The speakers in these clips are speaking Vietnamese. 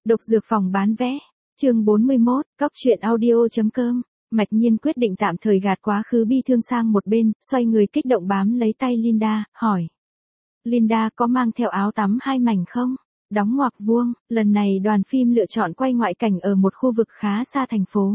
Độc dược phòng bán vé. Chương 41, cóc truyện audio.com. Mạch Nhiên quyết định tạm thời gạt quá khứ bi thương sang một bên, xoay người kích động bám lấy tay Linda, hỏi. Linda có mang theo áo tắm 2 mảnh không? Đóng ngoặc vuông, lần này đoàn phim lựa chọn quay ngoại cảnh ở một khu vực khá xa thành phố.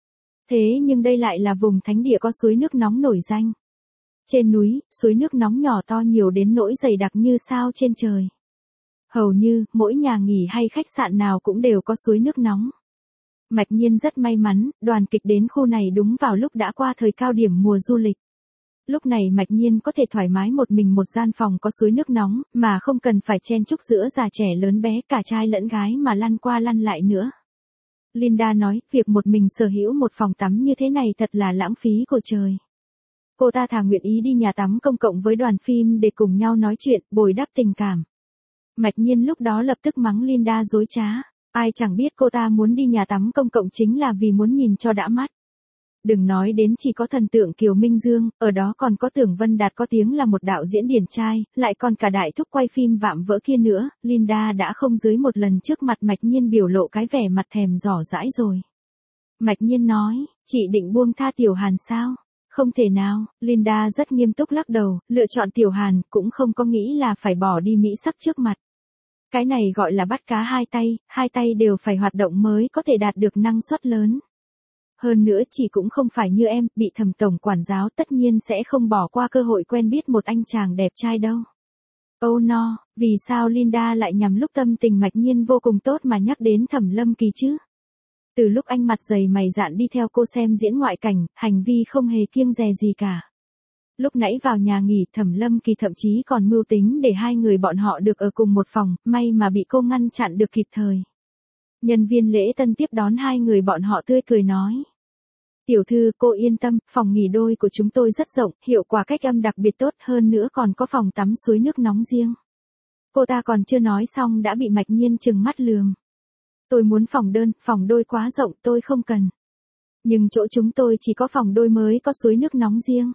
Thế nhưng đây lại là vùng thánh địa có suối nước nóng nổi danh. Trên núi, suối nước nóng nhỏ to nhiều đến nỗi dày đặc như sao trên trời. Hầu như, mỗi nhà nghỉ hay khách sạn nào cũng đều có suối nước nóng. Mạch Nhiên rất may mắn, đoàn kịch đến khu này đúng vào lúc đã qua thời cao điểm mùa du lịch. Lúc này Mạch Nhiên có thể thoải mái một mình một gian phòng có suối nước nóng, mà không cần phải chen chúc giữa già trẻ lớn bé cả trai lẫn gái mà lăn qua lăn lại nữa. Linda nói, việc một mình sở hữu một phòng tắm như thế này thật là lãng phí của trời. Cô ta thà nguyện ý đi nhà tắm công cộng với đoàn phim để cùng nhau nói chuyện, bồi đắp tình cảm. Mạch Nhiên lúc đó lập tức mắng Linda dối trá. Ai chẳng biết cô ta muốn đi nhà tắm công cộng chính là vì muốn nhìn cho đã mắt. Đừng nói đến chỉ có thần tượng Kiều Minh Dương, ở đó còn có Tưởng Vân Đạt có tiếng là một đạo diễn điển trai, lại còn cả đại thúc quay phim vạm vỡ kia nữa, Linda đã không dưới một lần trước mặt Mạch Nhiên biểu lộ cái vẻ mặt thèm dò dãi rồi. Mạch Nhiên nói, chị định buông tha Tiểu Hàn sao? Không thể nào, Linda rất nghiêm túc lắc đầu, lựa chọn Tiểu Hàn cũng không có nghĩ là phải bỏ đi mỹ sắc trước mặt. Cái này gọi là bắt cá hai tay đều phải hoạt động mới có thể đạt được năng suất lớn. Hơn nữa chị cũng không phải như em, bị Thẩm tổng quản giáo tất nhiên sẽ không bỏ qua cơ hội quen biết một anh chàng đẹp trai đâu. Oh no, vì sao Linda lại nhằm lúc tâm tình Mạch Nhiên vô cùng tốt mà nhắc đến Thẩm Lâm Kỳ chứ? Từ lúc anh mặt dày mày dạn đi theo cô xem diễn ngoại cảnh, hành vi không hề kiêng dè gì cả. Lúc nãy vào nhà nghỉ Thẩm Lâm Kỳ thậm chí còn mưu tính để hai người bọn họ được ở cùng một phòng, may mà bị cô ngăn chặn được kịp thời. Nhân viên lễ tân tiếp đón hai người bọn họ tươi cười nói. Tiểu thư, cô yên tâm, phòng nghỉ đôi của chúng tôi rất rộng, hiệu quả cách âm đặc biệt tốt hơn nữa còn có phòng tắm suối nước nóng riêng. Cô ta còn chưa nói xong đã bị Mạch Nhiên trừng mắt lườm. Tôi muốn phòng đơn, phòng đôi quá rộng tôi không cần. Nhưng chỗ chúng tôi chỉ có phòng đôi mới có suối nước nóng riêng.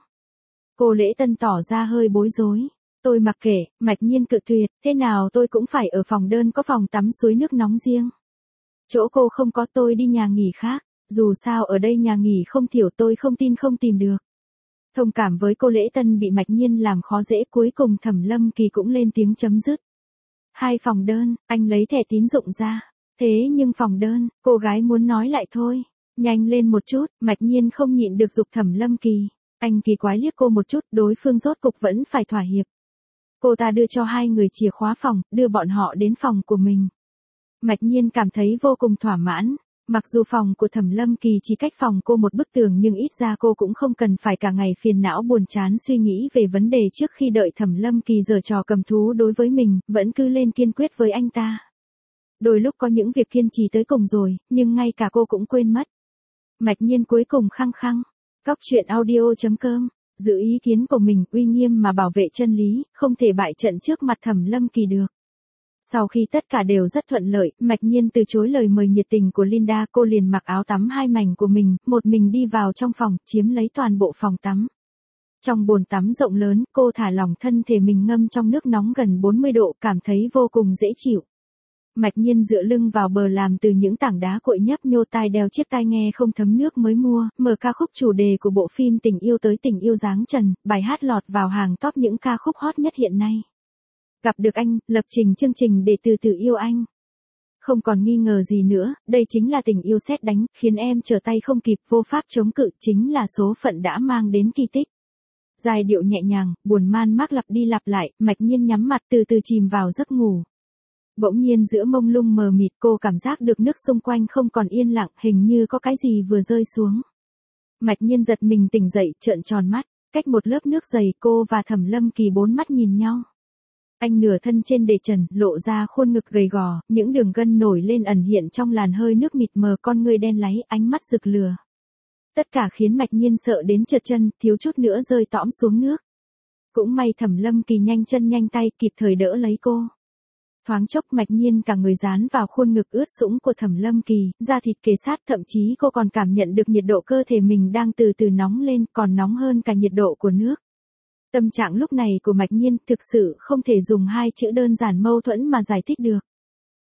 Cô lễ tân tỏ ra hơi bối rối. Tôi mặc kệ, Mạch Nhiên cự tuyệt, thế nào tôi cũng phải ở phòng đơn có phòng tắm suối nước nóng riêng. Chỗ cô không có tôi đi nhà nghỉ khác, dù sao ở đây nhà nghỉ không thiểu tôi không tin không tìm được. Thông cảm với cô lễ tân bị Mạch Nhiên làm khó dễ cuối cùng Thẩm Lâm Kỳ cũng lên tiếng chấm dứt. 2 phòng đơn, anh lấy thẻ tín dụng ra. Thế nhưng phòng đơn, cô gái muốn nói lại thôi. Nhanh lên một chút, Mạch Nhiên không nhịn được giục Thẩm Lâm Kỳ. Anh kỳ quái liếc cô một chút, đối phương rốt cục vẫn phải thỏa hiệp. Cô ta đưa cho hai người chìa khóa phòng, đưa bọn họ đến phòng của mình. Mạch Nhiên cảm thấy vô cùng thỏa mãn. Mặc dù phòng của Thẩm Lâm Kỳ chỉ cách phòng cô một bức tường nhưng ít ra cô cũng không cần phải cả ngày phiền não buồn chán suy nghĩ về vấn đề trước khi đợi Thẩm Lâm Kỳ giở trò cầm thú đối với mình, vẫn cứ lên kiên quyết với anh ta. Đôi lúc có những việc kiên trì tới cùng rồi, nhưng ngay cả cô cũng quên mất. Mạch Nhiên cuối cùng khăng khăng. Cóc truyện audio.com, giữ ý kiến của mình, uy nghiêm mà bảo vệ chân lý, không thể bại trận trước mặt Thẩm Lâm Kỳ được. Sau khi tất cả đều rất thuận lợi, Mạch Nhiên từ chối lời mời nhiệt tình của Linda, cô liền mặc áo tắm 2 mảnh của mình, một mình đi vào trong phòng, chiếm lấy toàn bộ phòng tắm. Trong bồn tắm rộng lớn, cô thả lỏng thân thể mình ngâm trong nước nóng gần 40 độ, cảm thấy vô cùng dễ chịu. Mạch Nhiên dựa lưng vào bờ làm từ những tảng đá cội nhấp nhô tai đeo chiếc tai nghe không thấm nước mới mua, mở ca khúc chủ đề của bộ phim Tình yêu tới tình yêu dáng trần, bài hát lọt vào hàng top những ca khúc hot nhất hiện nay. Gặp được anh, lập trình chương trình để từ từ yêu anh. Không còn nghi ngờ gì nữa, đây chính là tình yêu sét đánh, khiến em trở tay không kịp, vô pháp chống cự, chính là số phận đã mang đến kỳ tích. Giai điệu nhẹ nhàng, buồn man mác lặp đi lặp lại, Mạch Nhiên nhắm mặt từ từ chìm vào giấc ngủ. Bỗng nhiên giữa mông lung mờ mịt cô cảm giác được nước xung quanh không còn yên lặng, hình như có cái gì vừa rơi xuống. Mạch Nhiên giật mình tỉnh dậy, trợn tròn mắt, cách một lớp nước dày cô và Thẩm Lâm Kỳ 4 mắt nhìn nhau. Anh nửa thân trên để trần, lộ ra khuôn ngực gầy gò, những đường gân nổi lên ẩn hiện trong làn hơi nước mịt mờ, con ngươi đen láy, ánh mắt rực lửa. Tất cả khiến Mạch Nhiên sợ đến trượt chân, thiếu chút nữa rơi tõm xuống nước. Cũng may Thẩm Lâm Kỳ nhanh chân nhanh tay, kịp thời đỡ lấy cô. Thoáng chốc Mạch Nhiên cả người dán vào khuôn ngực ướt sũng của Thẩm Lâm Kỳ, da thịt kề sát, thậm chí cô còn cảm nhận được nhiệt độ cơ thể mình đang từ từ nóng lên, còn nóng hơn cả nhiệt độ của nước. Tâm trạng lúc này của Mạch Nhiên thực sự không thể dùng 2 chữ đơn giản mâu thuẫn mà giải thích được.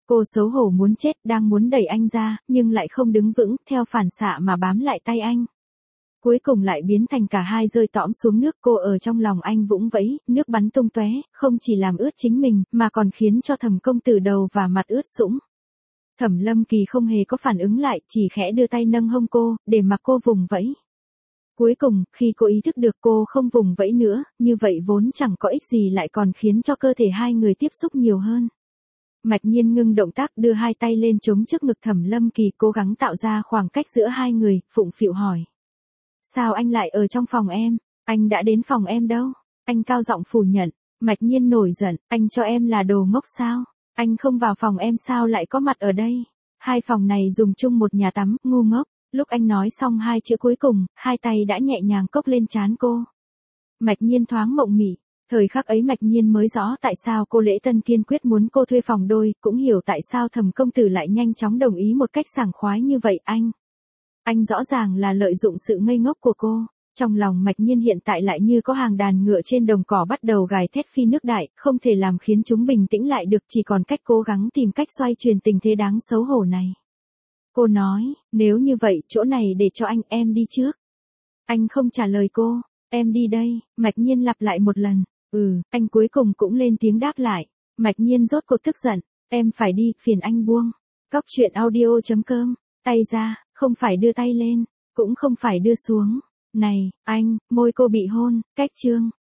Cô xấu hổ muốn chết, đang muốn đẩy anh ra, nhưng lại không đứng vững, theo phản xạ mà bám lại tay anh. Cuối cùng lại biến thành cả hai rơi tõm xuống nước, cô ở trong lòng anh vũng vẫy, nước bắn tung tóe, không chỉ làm ướt chính mình, mà còn khiến cho Thẩm công tử đầu và mặt ướt sũng. Thẩm Lâm Kỳ không hề có phản ứng lại, chỉ khẽ đưa tay nâng hông cô, để mặc cô vùng vẫy. Cuối cùng, khi cô ý thức được cô không vùng vẫy nữa, như vậy vốn chẳng có ích gì lại còn khiến cho cơ thể hai người tiếp xúc nhiều hơn. Mạch Nhiên ngưng động tác đưa hai tay lên chống trước ngực Thẩm Lâm Kỳ, cố gắng tạo ra khoảng cách giữa hai người, phụng phịu hỏi. Sao anh lại ở trong phòng em? Anh đã đến phòng em đâu? Anh cao giọng phủ nhận. Mạch Nhiên nổi giận, anh cho em là đồ ngốc sao? Anh không vào phòng em sao lại có mặt ở đây? Hai phòng này dùng chung một nhà tắm, ngu ngốc. Lúc anh nói xong hai chữ cuối cùng, hai tay đã nhẹ nhàng cốc lên trán cô. Mạch Nhiên thoáng mộng mị. Thời khắc ấy Mạch Nhiên mới rõ tại sao cô Lễ Tân kiên quyết muốn cô thuê phòng đôi, cũng hiểu tại sao Thẩm công tử lại nhanh chóng đồng ý một cách sảng khoái như vậy. Anh rõ ràng là lợi dụng sự ngây ngốc của cô. Trong lòng Mạch Nhiên hiện tại lại như có hàng đàn ngựa trên đồng cỏ bắt đầu gào thét phi nước đại, không thể làm khiến chúng bình tĩnh lại được, chỉ còn cách cố gắng tìm cách xoay chuyển tình thế đáng xấu hổ này. Cô nói, nếu như vậy, chỗ này để cho anh, em đi trước. Anh không trả lời cô, em đi đây, Mạch Nhiên lặp lại một lần, anh cuối cùng cũng lên tiếng đáp lại. Mạch Nhiên rốt cuộc tức giận, em phải đi, phiền anh buông. Cóc truyện audio.com, tay ra, không phải đưa tay lên, cũng không phải đưa xuống. Này, anh, môi cô bị hôn, cách chương.